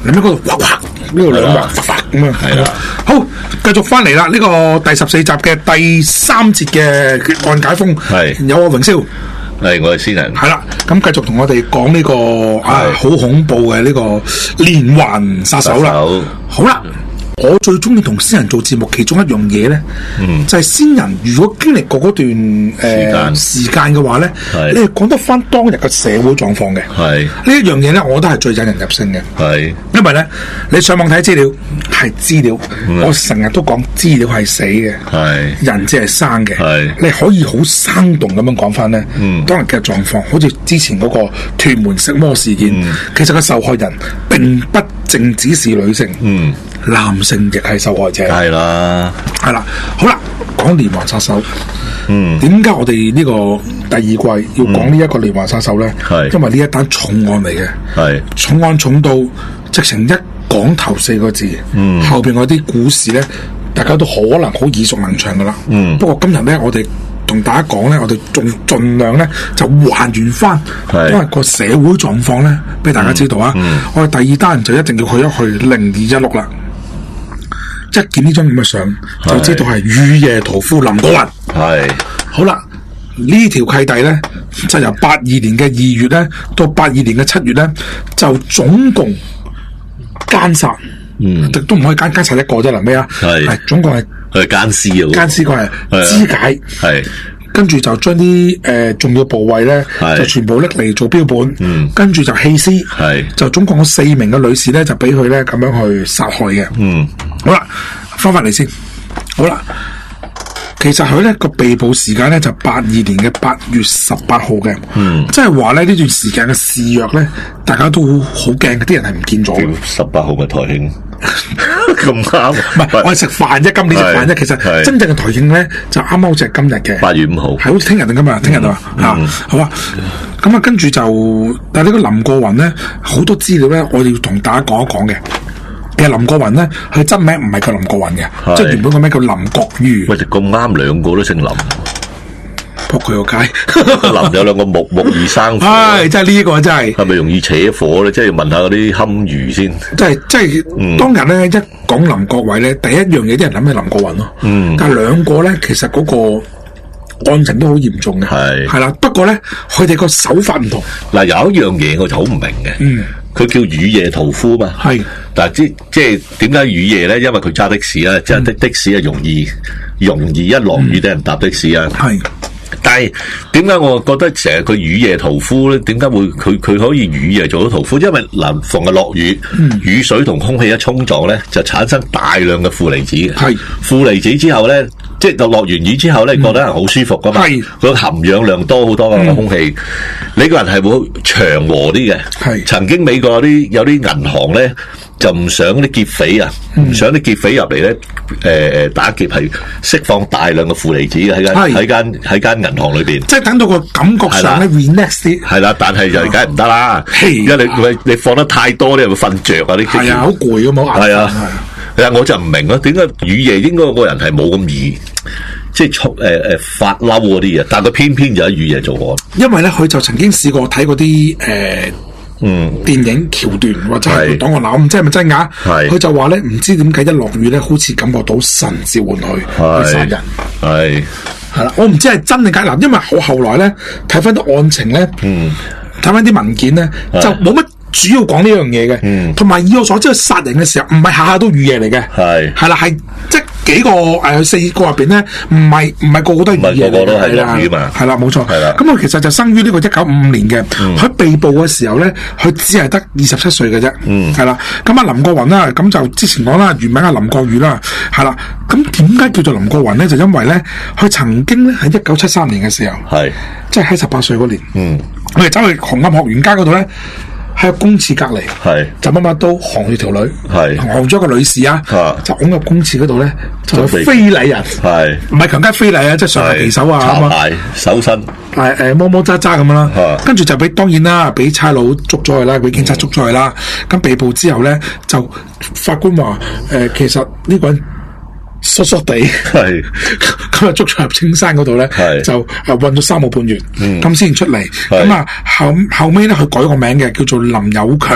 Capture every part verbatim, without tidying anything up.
你喺嗰度哇哇呢度兩劃咁啊， 係啦。 好，繼續翻嚟啦，呢個第十四集嘅第三節嘅案解封， 係有我榮少。 係我係先人， 係啦，咁繼續同我哋講呢個啊好恐怖嘅呢個連環殺手啦。好啦，我最中意同先人做節目，其中一樣嘢咧，嗯、就係先人如果經歷過嗰段誒、呃、時間嘅話咧，你係講得翻當日嘅社會狀況嘅。係呢一樣嘢咧，我覺得係最引人入勝嘅。係因為咧，你上網睇資料係資料，嗯、我成日都講資料係死嘅，係人只係生嘅。係你可以好生動咁樣講翻咧，嗯、當日嘅狀況，好似之前嗰個屯門食魔事件，嗯、其實個受害人並不淨只是女性。嗯。男性亦係受害者，係啦，係啦，好啦，講連環殺手，嗯，點解我哋呢個第二季要講呢一個連環殺手咧？係、嗯、因為呢一單重案嚟嘅，係重案重到直情一講頭四個字，嗯，後邊嗰啲故事咧，大家都可能好耳熟能詳噶啦，嗯，不過今日咧，我哋同大家講咧，我哋仲盡量咧就還原翻，因為個社會狀況咧，俾大家知道啊，嗯嗯、我哋第二單就一定要去一去零二一六啦。一見呢張咁嘅相，就知道係雨夜屠夫林國雲。係好啦，呢條契弟咧，就由八二年嘅二月咧，到八二年嘅七月咧，就總共姦殺，嗯，都唔可以姦姦殺一個啫，嗱咩啊？係總共係係姦屍啊！姦屍個係肢解，係跟住就將啲誒重要部位咧，就全部拎嚟做標本，嗯，跟住就棄屍，係就總共有四名嘅女士咧，就俾佢咧咁樣去殺害嘅，嗯。好啦，翻翻嚟先。好啦，其實佢咧個被捕時間咧就八二年嘅八月十八號嘅，嗯，即係話咧呢段時間嘅肆虐咧，大家都好驚，啲人係唔見咗。 十八號嘅台慶咁啱， 唔係我係食飯啫，今年食飯啫。其實真正嘅台慶咧就啱啱好似係今日嘅八月五號， 係好似聽日定今日，聽日啊吓，好啊。咁啊，跟住就，但係呢個林過雲咧，好多資料咧，我哋要同大家講一講嘅。其實林過雲咧，佢真名唔係叫林過雲嘅，即係原本個名叫林國瑜。 喂，就咁啱兩個都姓林， 撲佢個街。 林有兩個木木而生火， 唉，真係呢個真係。 係咪容易扯火咧？即係要問下嗰啲堪輿先。 即係即係，嗯、當日咧一講林國偉咧，第一樣嘢啲人諗起林過雲咯。嗯。但係兩個咧，其實嗰個案情都好嚴重嘅。係係啦，不過咧，佢哋個手法唔同。嗱，有一樣嘢我就好唔明嘅。嗯。佢叫雨夜屠夫嘛？係，但係即即係點解雨夜咧？因為佢揸的士啊，即係的的士啊，容易容易一落雨啲人搭的士啊。係，但係點解我覺得成日佢雨夜屠夫咧？點解會佢佢可以雨夜做到屠夫？因為嗱，逢係落雨，嗯、雨水同空氣一衝撞咧，就產生大量嘅負離子嘅。係，負離子之後咧。即係落完雨之後咧，覺得人好舒服噶嘛？係、嗯，佢含氧量多好多嘅空氣，嗯、你個人係會祥和啲嘅。係，曾經美國有啲有啲銀行咧，就唔想啲劫匪啊，唔、嗯、想啲劫匪入嚟咧，誒、呃、誒打劫係釋放大量嘅負離子嘅喺間喺間喺間銀行裏邊。即係等到個感覺上咧 relax 啲。係啦，但係就梗係唔得啦，因為你你你放得太多咧，會瞓着啊啲。係啊，好攰㗎冇眼。係啊。其實我就唔明咯，點解雨夜應該個人係冇咁易，即係誒誒發嬲嗰啲嘢，但係佢偏偏就喺雨夜做案。因為咧，佢就曾經試過睇嗰啲誒，嗯，電影橋段或者係檔案嗱，我唔知係咪真㗎。係，佢就話咧，唔知點解一落雨咧，好似感覺到神召喚佢去殺人。係係啦，我唔知係真定假嗱，因為我後來咧睇翻啲案情咧，嗯，睇翻啲文件咧，就冇乜。主要講呢樣嘢嘅，同埋、嗯、以我所知，殺人嘅時候唔係下下都雨夜嚟嘅，係係啦，係即係幾個誒、呃、四個入邊咧，唔係唔係個個都係雨夜嚟嘅，係啦，係啦，冇錯，係啦。咁啊，其實就生於呢個一九五五年嘅，佢、嗯、被捕嘅時候咧，佢只係得二十七歲嘅啫，嗯，係啦。咁啊，林過雲啦，咁就之前講啦，原名係林國宇啦，係啦。咁點解叫做林過雲咧？就因為咧，佢曾經咧喺一九七三年嘅時候，係即係喺十八歲嗰年，嗯，我哋走去紅磡學園街嗰度咧。喺個公廁隔籬，係就乜乜都行住條女，係行咗一個女士啊，就拱入公廁嗰度咧，就非禮人，係唔係強姦非禮啊？即係上下其手啊，咁啊，手身，係誒摸摸揸揸咁樣啦，跟住就俾當然啦，俾差佬捉咗佢啦，俾警察捉咗佢啦。咁被捕之後咧，就法官話誒，其實呢個人疏疏地，係咁啊，捉咗入青山嗰度咧，就誒韞咗三個半月，咁先出嚟。咁啊後後尾咧，佢改個名嘅，叫做林有強。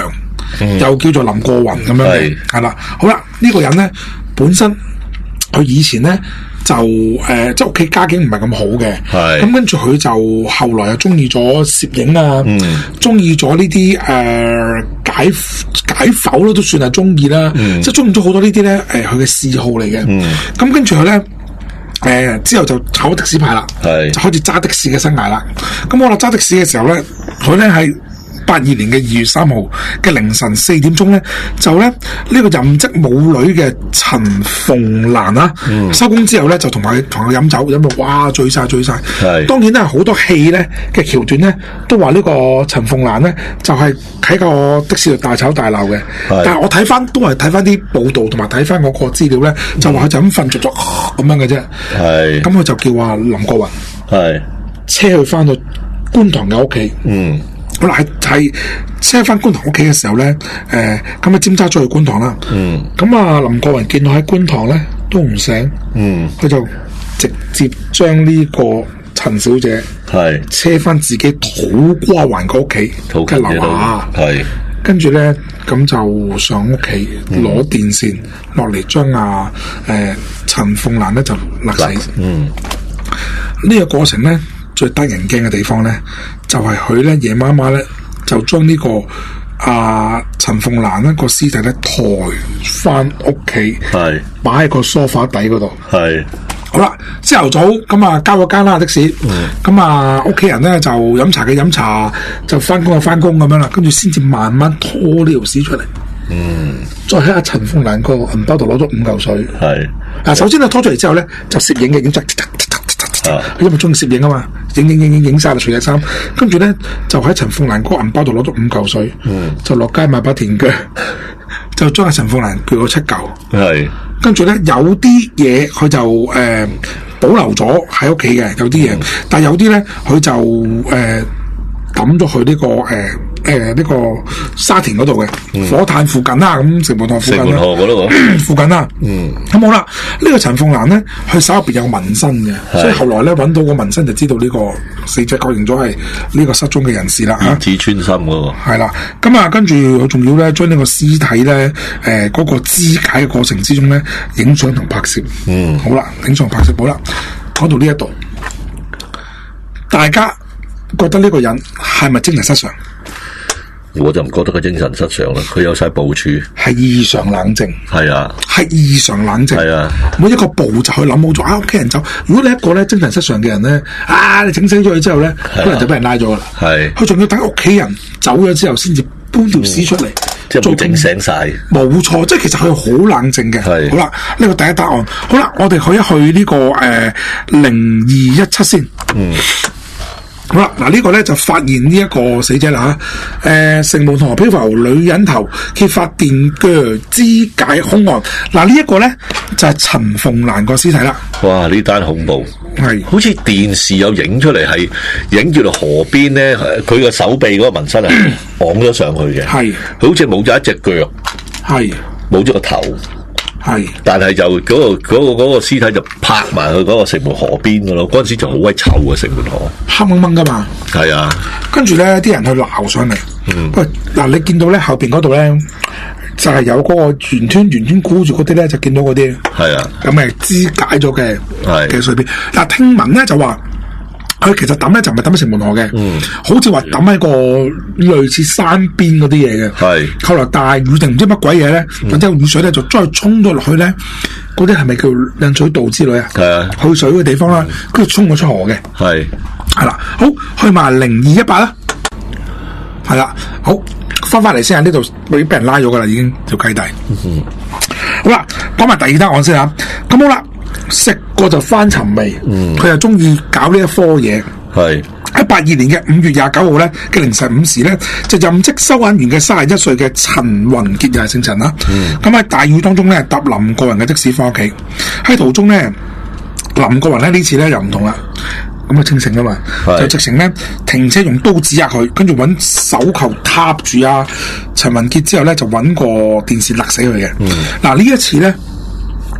嗯、又叫做林過雲咁樣嘅，係啦。好啦，呢、這個人咧本身佢以前咧就誒、呃，即係屋企家境唔係咁好嘅，咁跟住佢就後來又中意咗攝影啊，中意咗呢啲誒解解剖咯，都算係中意啦，嗯、即係中意咗好多呢啲咧誒，佢嘅嗜好嚟嘅。咁、嗯、跟住佢咧。誒、呃，之後就考的士牌啦，就開始揸的士嘅生涯啦。咁我啦揸的士嘅時候咧，佢咧係八二年嘅二月三號嘅凌晨四點鐘咧，就咧呢、這個任職舞女嘅陳鳳蘭啦，收、嗯、工之後咧就同埋同佢飲酒，飲到哇醉晒醉晒。當然咧好多戲咧嘅橋段咧都話呢個陳鳳蘭咧就係、是、喺個的士度大吵大鬧嘅。但係我睇翻都係睇翻啲報道同埋睇翻嗰個資料咧，就話佢就咁瞓着咗咁樣嘅啫。係咁佢就叫話林過雲係車佢翻到觀塘嘅屋企。嗯。好啦，係係車翻觀塘屋企嘅時候咧，誒咁啊尖揸咗去觀塘啦。嗯，咁啊林過雲見到喺觀塘咧都唔醒。嗯，佢就直接將呢個陳小姐係車翻自己土瓜灣個屋企嘅樓下，係跟住咧咁就上屋企攞電線落嚟，將啊誒陳鳳蘭咧就勒死。嗯，呢、這個過程咧。最得人驚嘅地方咧，就係佢咧夜媽媽咧就將呢、這個啊陳鳳蘭咧個屍體咧抬翻屋企，係擺喺個梳化底嗰度。係好啦，朝頭早咁啊交咗間啦的士，咁啊屋企人咧就飲茶嘅飲茶，就翻工就翻工咁樣啦，跟住先至慢慢拖呢條屍出嚟。嗯，再喺阿陳鳳蘭個銀包度攞咗五嚿水。係嗱，首先咧拖出嚟之後咧就攝影嘅影出。啊、因為中意攝影啊嘛，影影影影影晒啦，除晒衫，跟住咧就喺陳鳳蘭嗰個銀包度攞咗五嚿水，嗯、就落街買把田腳，就將阿陳鳳蘭鋸咗七嚿，係，跟住咧有啲嘢佢就誒、呃、保留咗喺屋企嘅，有啲嘢，嗯、但係有啲咧佢就誒抌咗去呢個誒。呃誒，呢、這個沙田嗰度嘅火炭附近啦，咁城門河附近啦，城門河嗰度附近啦。嗯，咁好啦，呢、這個陳鳳蘭咧，佢手入邊有紋身嘅，所以後來咧揾到個紋身就知道呢個死者確認咗係呢個失蹤嘅人士啦。吓，刺穿心嗰個係啦，咁啊，跟住佢仲要咧將呢個屍體咧，誒、呃，嗰、那個肢解嘅過程之中咧，影相同拍攝。嗯，好啦，影相拍攝好啦，講到呢一度，大家覺得呢個人係咪精神失常？ 我就唔覺得佢精神失常啦，佢有晒部署， 係異常冷靜，係啊， 係異常冷靜，係啊，每一個步就去諗好咗啊，屋企人走。如果你一個咧精神失常嘅人咧，啊，你整死咗佢之後咧，可能、啊、就俾人拉咗噶啦，係，佢仲要等屋企人走咗之後，先至搬條屍出嚟、嗯， 即係冇整醒晒， 冇錯，即係其實佢好冷靜嘅。係，好啦，呢、這個第一答案，好啦，我哋去一去呢、這個誒零二一七先，嗯。好啦，嗱呢個咧就發現呢一個死者啦吓，誒城門河漂浮女人頭揭發電鋸肢解凶案，嗱呢一個咧就係陳鳳蘭個屍體啦。 哇！呢單恐怖，係好似電視有影出嚟，係影住到河邊咧，佢個手臂嗰個紋身係綁咗上去嘅，係，佢好似冇咗一隻腳，係，冇咗個頭。係，但係就嗰、那個嗰、那個嗰、那個屍體就拍埋去嗰個城門河邊噶咯，嗰陣時就好鬼臭嘅城門河，黑掹掹噶嘛。係啊，跟住咧啲人去撈上嚟。嗯，喂，嗱你見到咧後邊嗰度咧就係、是、有嗰個圓圈圓圈箍住嗰啲咧，就見到嗰啲。係啊，咁係肢解咗嘅嘅碎片。嗱聽聞咧就話。佢其實抌咧就唔係抌喺城門河嘅，嗯，好似話抌喺個類似山邊嗰啲嘢嘅。係，後來大雨定唔知乜鬼嘢咧，或者雨水咧就再沖咗落去咧，嗰啲係咪叫引水道之類啊？係啊，去水嘅地方啦，跟住沖咗出河嘅。係，係啦，好去埋零二一八啦，係啦，好翻翻嚟先啊！呢度已經俾人拉咗噶啦，已經條契弟。嗯，好啦，講埋第二單案先啊，咁好啦。食過就翻尋味，佢又中意搞呢一科嘢。係喺八二年嘅五月廿九號咧嘅凌晨五時咧，就任職收銀員嘅三十一歲嘅陳雲傑又係姓陳啦。咁喺、嗯、大雨當中咧，搭林過雲嘅的士翻屋企，喺途中咧，林過雲咧呢次咧又唔同啦，咁啊清醒噶嘛，就直情咧停車用刀指壓佢，跟住揾手球踏住啊陳雲傑之後咧就揾個電線勒死佢嘅。嗱、嗯、呢一次咧。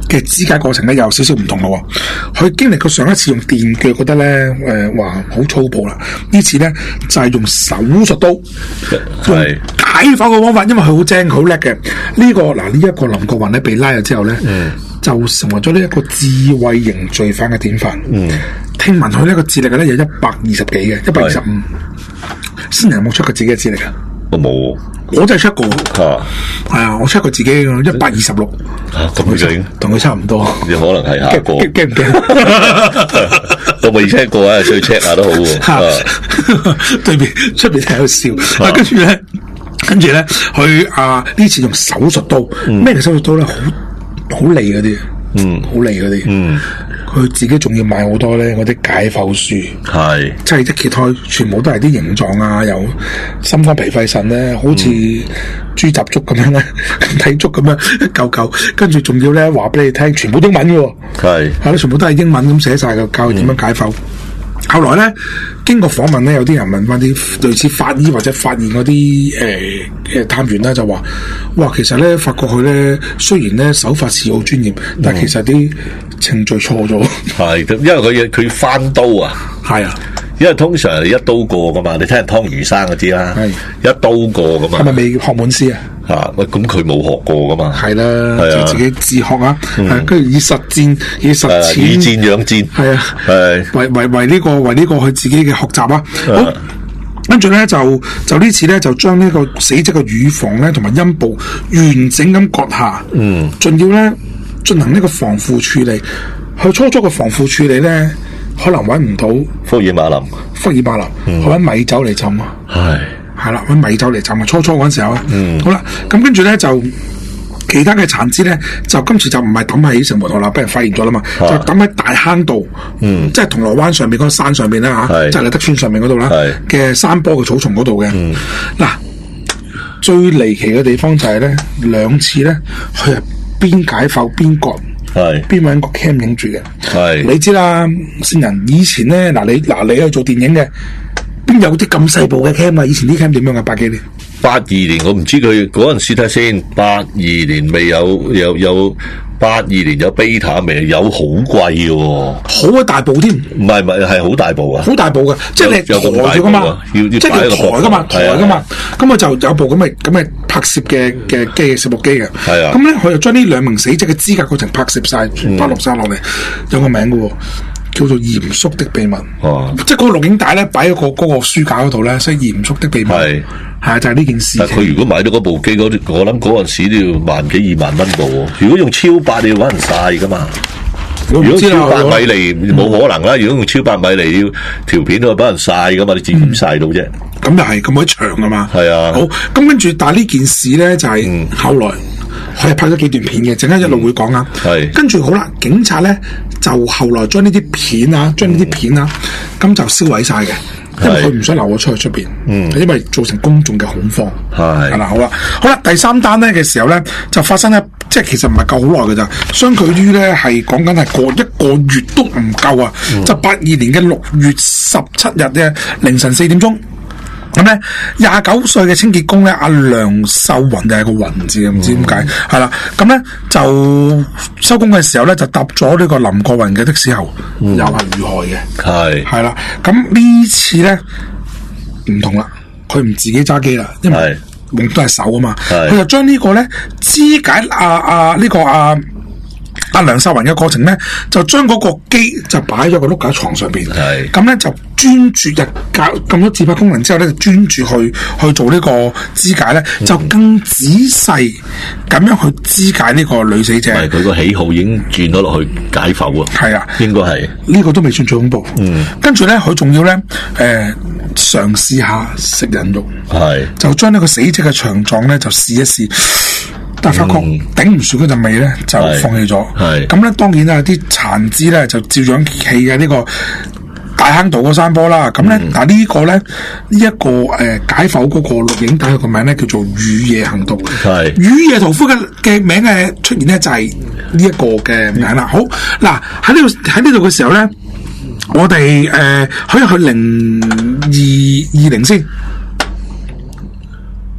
嘅肢解過程咧有少少唔同咯。佢經歷過上一次用電鋸，覺得咧誒話好粗暴啦。呢次咧就係、是、用手術刀，用解剖嘅方法，因為佢好精好叻嘅。呢、這個嗱呢一個林國雲咧被拉咗之後咧，嗯、就成為咗呢一個智慧型罪犯嘅典範。嗯，聽聞佢呢個智力咧有一百二十幾嘅，一百二十五。先人有冇出過自己嘅智力啊？ 我冇， 我真係出過，係啊，我出過自己一百二十六， 咁佢同佢差唔多， 有可能係下個， 驚唔驚？ 我未 check 過啊，所以 check 下都好喎。 對面出邊喺度笑，啊，跟住咧，跟住咧，佢啊呢次用手術刀，咩嘅手術刀咧？好好利嗰啲，嗯，好利嗰啲，嗯。佢自己仲要買好多咧，嗰啲解剖書，係即係一揭開，全部都係啲形狀啊，有心肝脾肺腎咧，好似豬雜粥咁樣咧，睇粥咁樣一嚿嚿，跟住仲要咧話俾你聽，全部英文嘅，係係咯，全部都係英文咁寫晒嘅，教佢點樣解剖。嗯後來咧，經過訪問咧，有啲人問翻啲類似法醫或者發現嗰啲誒誒探員啦，就話：哇，其實咧發覺佢咧雖然咧手法似好專業，嗯、但係其實啲程序錯咗。 係，因為佢佢翻刀啊。係啊。因為通常係一刀過噶嘛，你聽人湯魚生嗰啲啦，一刀過噶嘛。係咪未學滿師啊？ 啊，喂，咁佢冇學過噶嘛？係啦，就自己自學啊，跟住以實戰以實踐， 以戰養戰。係啊，係為為為呢個為呢個佢自己嘅學習啊。好，跟住咧就就呢次咧就將呢個死者嘅乳房咧同埋陰部完整咁割下，嗯，仲要咧進行呢個防腐處理。佢初初嘅防腐處理咧。可能揾唔到福爾馬林， 福爾馬林，嗯、我揾米酒嚟浸啊，係係啦，揾米酒嚟浸啊。初初嗰陣時候啊，嗯、好啦，咁跟住咧就其他嘅殘肢咧，就今次就唔係抌喺城門河啦，俾人發現咗啦嘛，啊、就抌喺大坑道，嗯，即係銅鑼灣上邊嗰個山上邊啦吓，即係利德村上面嗰度啦嘅山坡嘅草叢嗰度嘅。嗱、嗯，最離奇嘅地方就係咧，兩次咧，佢係邊解剖邊割。係邊位個 cam 影住嘅？係你知啦，先人以前咧，嗱你嗱你去做電影嘅，邊有啲咁細部嘅 cam 啊？以前啲 cam 點樣啊？八幾年？ 八二年我唔知佢嗰陣時睇先，八二年未有有有八二年有 beta 未有，好貴嘅， 好鬼大部添。 唔係唔係係好大部啊， 好大部嘅，即係你抬住噶嘛，要要即係要抬噶嘛，抬噶嘛。咁我就有部咁嘅咁嘅拍攝嘅嘅機攝錄機嘅。係啊。咁咧，佢就將呢兩名死者嘅肢解過程拍攝晒，拍落晒落嚟，有個名嘅。叫做嚴肅的秘密，哦、即係嗰個錄影帶咧，擺喺個嗰個書架嗰度咧，所以嚴肅的秘密係係就係、是、呢件事。但佢如果買到嗰部機，嗰我諗嗰陣時都要萬幾二萬蚊部。如果用超八，你要搵人晒噶嘛？如果超八米厘冇可能啦。如果用超八米厘，要條片都係俾人晒噶嘛？你自點晒到啫？咁又係咁鬼長噶嘛？係啊。好，咁跟住，但係呢件事咧就係、是嗯、後來。佢係拍咗幾段片嘅，陣間一路會講啊。係、嗯，跟住好啦，警察咧就後來將呢啲片啊，將呢啲片啊，咁、嗯、就燒毀晒嘅，因為佢唔想流咗出去出邊，嗯，因為造成公眾嘅恐慌。係，係啦，好啦，好啦，第三單咧嘅時候咧就發生咧，即係其實唔係夠好耐嘅咋，相距於咧係講緊係過一個月都唔夠啊，嗯、就八二年嘅六月十七日嘅凌晨四點鐘。咁咧，廿九歲嘅清潔工咧，阿梁秀雲就係個雲字嘅，唔知點解，係啦、嗯。咁咧就收工嘅時候咧，就搭咗呢個林國雲嘅的，的士後，嗯、又係遇害嘅，係係啦。咁呢次咧唔同啦，佢唔自己揸機啦，因為用都係手啊嘛，佢就將呢個咧肢解阿阿呢個阿。啊阿梁秀雲嘅過程咧，就將嗰個機就擺咗個碌架床上邊，咁咧就專注日教咁多自拍功能之後咧，就專注去去做呢個肢解咧，嗯、就更仔細咁樣去肢解呢個女死者。係佢個喜好已經轉咗落去解剖啊，係啊，應該係呢個都未算最恐怖。嗯，跟住咧佢仲要咧誒嘗試下食人肉，係就將呢個死者嘅腸臟咧就試一試。但係發覺頂唔住嗰陣味咧，就放棄咗。係咁咧，當然啦，啲殘肢咧就照樣棄嘅呢個大坑道嗰山坡啦。咁咧、嗯，但係呢個咧呢一個誒解剖嗰個錄影帶佢個名咧叫做雨夜行動。係雨夜屠夫嘅嘅名嘅出現咧就係呢一個嘅名啦。好嗱，喺呢度喺呢度嘅時候咧，我哋誒可以去零二二零先。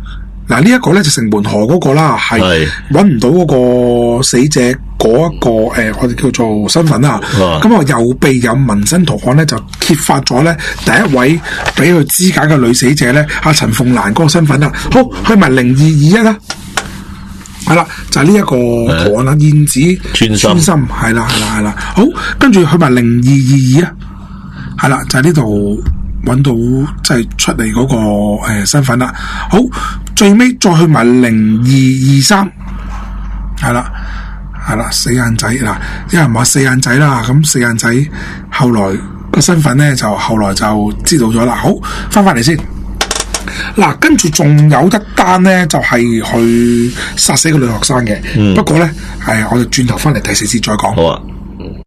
嗱，呢一個咧就城門河嗰個啦，係揾唔到嗰個死者嗰一個誒、呃，我哋叫做身份啦。咁啊，右臂有紋身圖案咧，就揭發咗咧第一位俾佢肢解嘅女死者咧，阿陳鳳蘭嗰個身份啦。好，去埋零二二一啦。係啦，就係呢一個圖案啦，燕子穿心，係啦係啦係啦。好，跟住去埋零二二二啊，係啦，就係呢度揾到即係出嚟嗰、那個誒、呃、身份啦。好，最尾再去埋零二二三，係啦係啦，四眼仔嗱，有人話四眼仔啦，咁四眼仔後來個身份咧就後來就知道咗啦。好，翻翻嚟先。嗱，跟住仲有一單咧，就係、是、去殺死個女學生嘅。嗯、不過咧，係我哋轉頭翻嚟第四節再講。好啊。